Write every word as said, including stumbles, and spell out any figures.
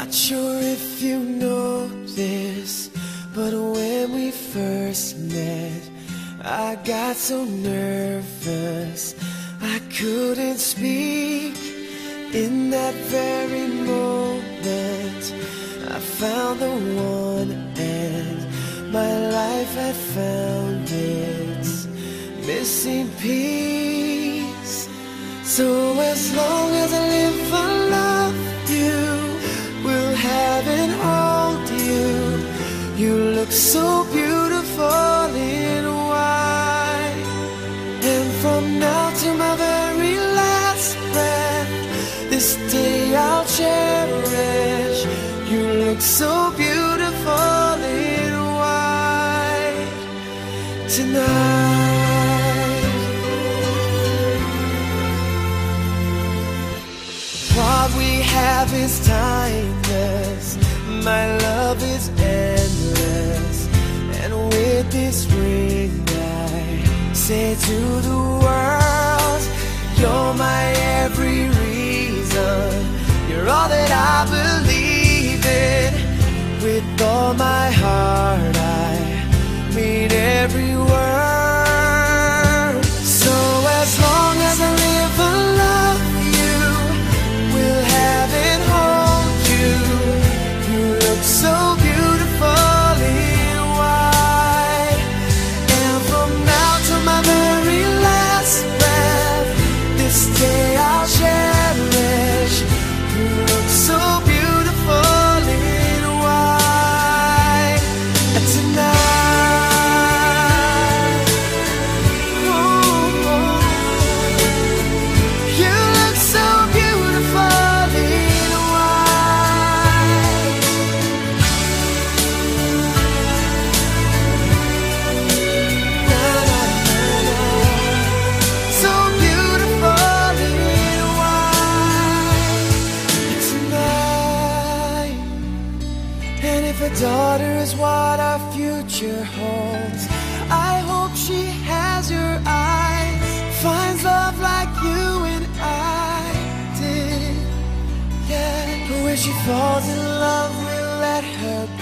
Not sure if you know this, but when we first met, I got so nervous I couldn't speak. In that very moment, I found the one, and my life had found its missing piece. So as long as I live, I love you, will have and hold you. You look so beautiful in white, and from now to my very last breath, this day I'll cherish. You look so beautiful in white tonight. What we have is timeless, my love is endless, and with this ring I say to the world, you're my every reason, you're all that I believe in. With all my heart I mean every word. So as long as I live, I love you, will have and hold you. You look so beautiful in white, and from now to my very last breath, this day I'll cherish. You look so beautiful in white tonight. Ooh, you look so beautiful in white. Na, na, na, na. So beautiful in white tonight. And if a daughter is what our future holds, I hope she has your eyes, finds love like you and I did. Yeah, but when she falls in love, we'll let her